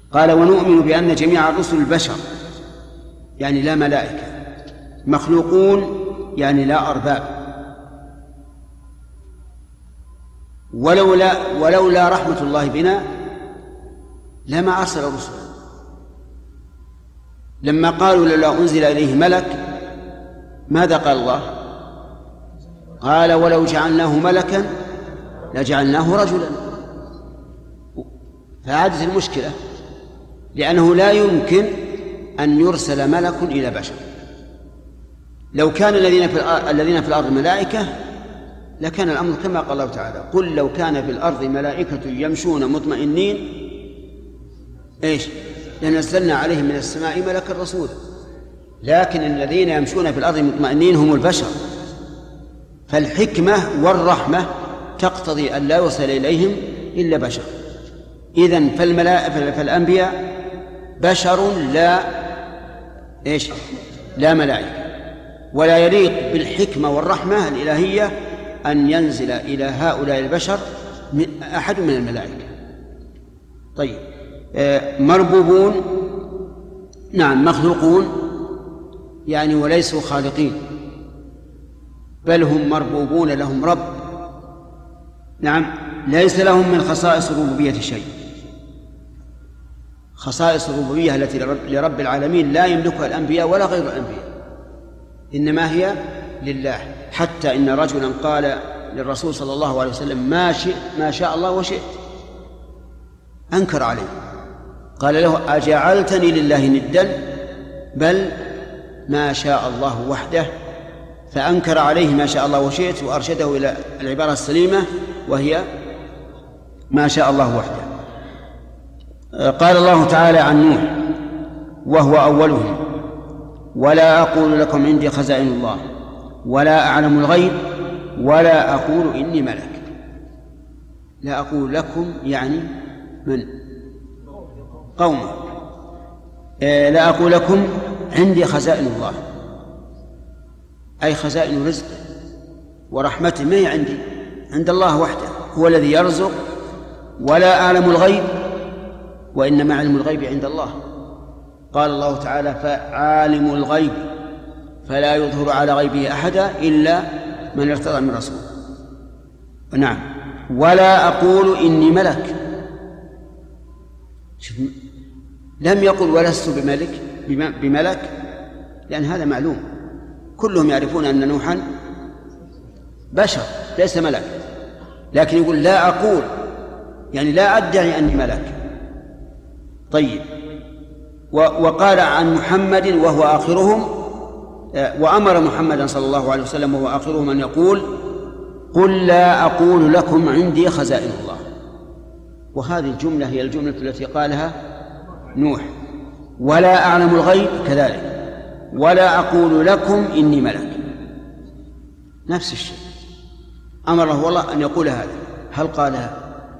قال ونؤمن بأن جميع الرسل البشر يعني لا ملائكة، مخلوقون يعني لا أرباب، ولولا رحمة الله بنا لما أرسل الرسل. لما قالوا لولا أنزل إليه ملك ماذا قال الله؟ قال ولو جعلناه ملكا لجعلناه رجلا. فعادت المشكلة، لأنه لا يمكن أن يرسل ملك إلى بشر. لو كان الذين في الأرض ملائكة لكان الأمر كما قال الله تعالى قل لو كان في الأرض ملائكة يمشون مطمئنين لنزلنا عليهم من السماء ملكا رسولا. لكن الذين يمشون في الأرض مطمئنين هم البشر، فالحكمة والرحمة تقتضي أن لا يرسل إليهم إلا بشر. إذن فالأنبياء بشر لا ملائكة، ولا يليق بالحكمة والرحمة الإلهية أن ينزل إلى هؤلاء البشر أحد من الملائكة. طيب، مربوبون نعم مخلوقون يعني وليسوا خالقين، بل هم مربوبون لهم رب، نعم ليس لهم من خصائص الربوبية شيء. خصائص الربوبية التي لرب العالمين لا يملكها الأنبياء ولا غير الأنبياء، إنما هي لله. حتى إن رجلا قال للرسول صلى الله عليه وسلم ما شاء الله وشئت، أنكر عليه، قال له أجعلتني لله ندا بل ما شاء الله وحده، فأنكر عليه ما شاء الله وشئت وأرشده إلى العبارة السليمة وهي ما شاء الله وحده. قال الله تعالى عن نوح وهو أولهم ولا أقول لكم عندي خزائن الله ولا أعلم الغيب ولا أقول إني ملك. لا أقول لكم يعني من قومه، لا أقول لكم عندي خزائن الله أي خزائن رزقه ورحمته، ما هي عندي، عند الله وحده هو الذي يرزق. ولا أعلم الغيب وإنما علم الغيب عند الله. قال الله تعالى فعالم الغيب فلا يظهر على غيبه أحدا إلا من ارتضى من رسول. نعم ولا أقول إني ملك، لم يقل ولست بملك لأن هذا معلوم، كلهم يعرفون أن نوحا بشر ليس ملك، لكن يقول لا أقول يعني لا أدعي أني ملك. طيب، وقال عن محمد وهو آخرهم، وأمر محمدا صلى الله عليه وسلم وهو آخرهم أن يقول قل لا أقول لكم عندي خزائن الله. وهذه الجملة هي الجملة التي قالها نوح. ولا أعلم الغيب كذلك، ولا أقول لكم إني ملك، نفس الشيء أمره الله أن يقول هذا. هل قالها؟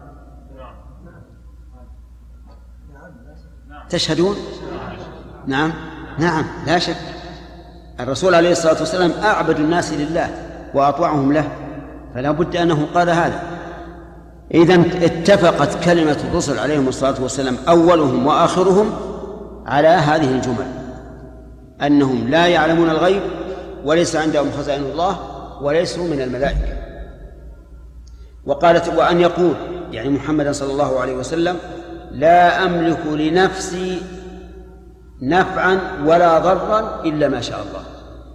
تشهدون؟ نعم لا شك. الرسول عليه الصلاة والسلام أعبد الناس لله وأطوعهم له، فلا بد أنه قال هذا. إذن اتفقت كلمة الرسل عليهم الصلاة والسلام أولهم وآخرهم على هذه الجمل، أنهم لا يعلمون الغيب وليس عندهم خزائن الله وليسوا من الملائكة. وقالت وأن يقول يعني محمد صلى الله عليه وسلم لا أملك لنفسي نفعا ولا ضرا إلا ما شاء الله.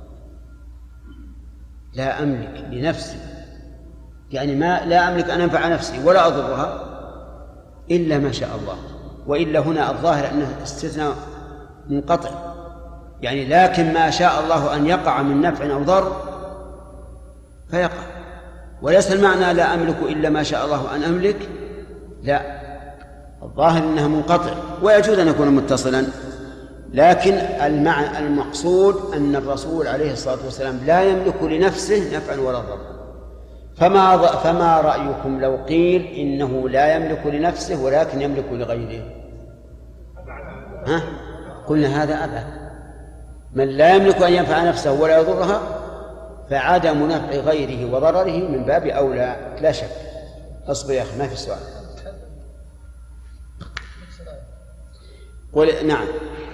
لا أملك لنفسي يعني لا أملك أن أنفع نفسي ولا أضرها إلا ما شاء الله. وإلا هنا الظاهر أنه استثناء منقطع، يعني لكن ما شاء الله أن يقع من نفع أو ضر فيقع، وليس المعنى لا أملك إلا ما شاء الله أن أملك، لا، الظاهر أنها منقطع ويجوز أن يكون متصلا. لكن المقصود أن الرسول عليه الصلاة والسلام لا يملك لنفسه نفعا ولا ضرا. فما رأيكم لو قيل إنه لا يملك لنفسه ولكن يملك لغيره؟ قلنا هذا أبعد. من لا يملك أن ينفع نفسه ولا يضرها فعدم نفع غيره وضرره من باب أولى لا شك. أصبر يا أخي ما في سؤال. قل نعم،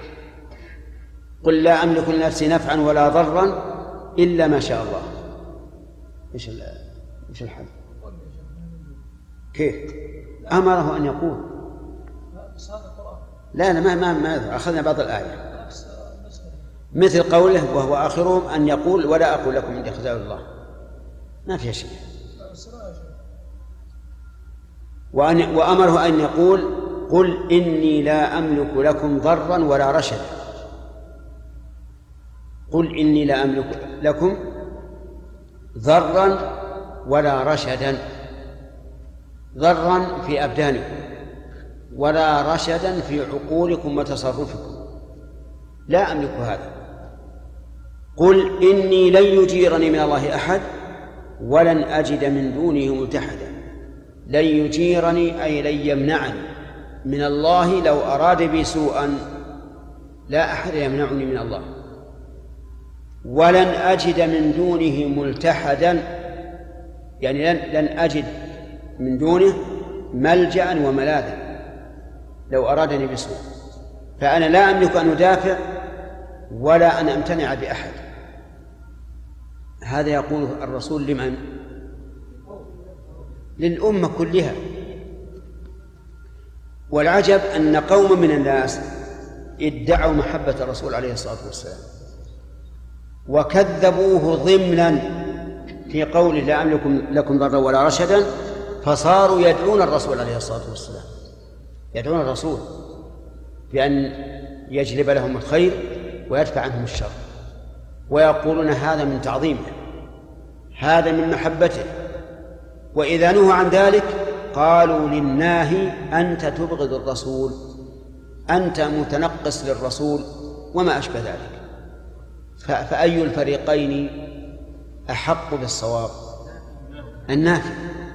قل لا أملك لنفسي نفعا ولا ضرا إلا ما شاء الله. إيش الحل؟ كيف؟ أمره أن يقول. لا ما أخذنا بعض الآية مثل قوله وهو آخرهم أن يقول ولا أقول لكم عندي خزائن الله، ما فيها شيء. وأمره أن يقول قل إني لا أملك لكم ضرا ولا رشدا. قل إني لا أملك لكم ضرا ولا رشدا، ضرا في أبدانكم ولا رشدا في عقولكم وتصرفكم، لا أملك هذا. قل إني لن يجيرني من الله أحد ولن أجد من دونه ملتحدا. لن يجيرني أي لن يمنعني من الله، لو أراد بي سوءا لا أحد يمنعني من الله. ولن أجد من دونه ملتحدا، يعني لن أجد من دونه ملجأ وملاذا لو أرادني بسوء. فأنا لا أملك أن أدافع ولا أن أمتنع بأحد. هذا يقول الرسول لمن؟ للأمة كلها. والعجب أن قوم من الناس ادعوا محبة الرسول عليه الصلاة والسلام وكذبوه ضمنا في قوله لا أملك لكم ضرا ولا رشدا، فصاروا يدعون الرسول عليه الصلاة والسلام، يدعون الرسول بأن يجلب لهم الخير ويدفع عنهم الشر، ويقولون هذا من تعظيمه، هذا من محبته. وإذا نهوا عن ذلك قالوا للناهي أنت تبغض الرسول، أنت متنقص للرسول وما أشبه ذلك. فأي الفريقين أحق بالصواب؟ النافي.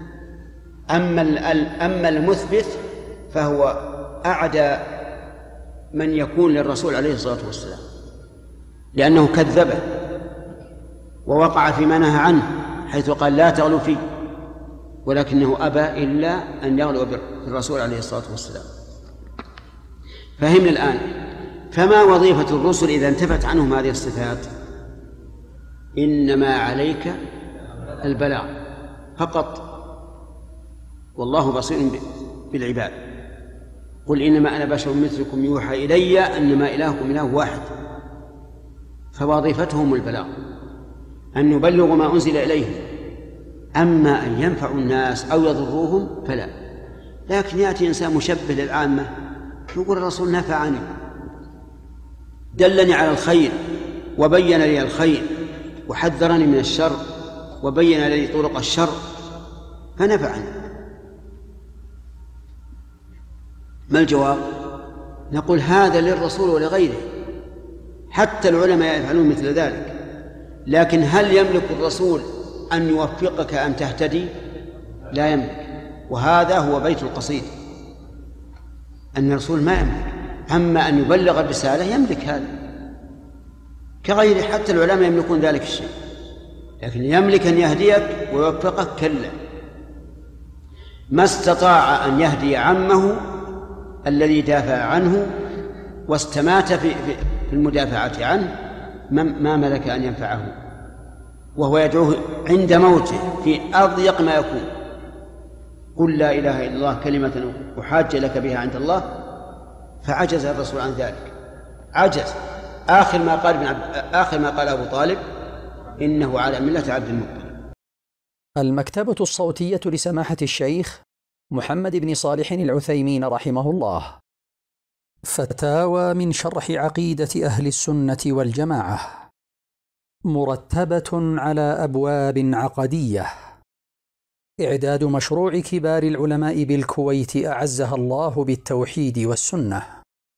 أما المثبت فهو أعدى من يكون للرسول عليه الصلاة والسلام، لأنه كذبه ووقع فيما نهى عنه، حيث قال لا تغلوا فيه، ولكنه أبى إلا أن يغلو بالرسول عليه الصلاة والسلام. فهمنا الآن. فما وظيفة الرسل إذا انتفت عنهم هذه الصفات؟ إنما عليك البلاغ فقط، والله بصير بالعباد. قل إنما أنا بشر مثلكم يوحى إلي أنما إلهكم إله واحد. فوظيفتهم البلاغ، أن يبلغوا ما أنزل إليهم. أما أن ينفعوا الناس أو يضروهم فلا. لكن يأتي إنسان مشبه للعامة يقول الرسول نفعني، دلني على الخير وبين لي الخير وحذرني من الشر وبين لي طرق الشر فنفعني. ما الجواب؟ نقول هذا للرسول ولغيره، حتى العلماء يفعلون مثل ذلك. لكن هل يملك الرسول أن يوفقك أن تهتدي؟ لا يملك. وهذا هو بيت القصيد، أن الرسول ما يملك. أما أن يبلغ الرسالة يملك هذا كغيره، حتى العلماء يملكون ذلك الشيء. لكن يملك أن يهديك ويوفقك كلا. ما استطاع أن يهدي عمه الذي دافع عنه واستمات في المدافعة عنه، ما ملك أن ينفعه وهو يدعوه عند موته في أضيق ما يكون. قل لا إله إلا الله كلمة أحاج لك بها عند الله. فعجز الرسول عن ذلك، عجز. آخر ما قال أبو طالب إنه على ملة عبد المطلب. المكتبة الصوتية لسماحة الشيخ محمد بن صالح العثيمين رحمه الله. فتاوى من شرح عقيدة أهل السنة والجماعة، مرتبة على أبواب عقدية. إعداد مشروع كبار العلماء بالكويت أعزها الله بالتوحيد والسنة.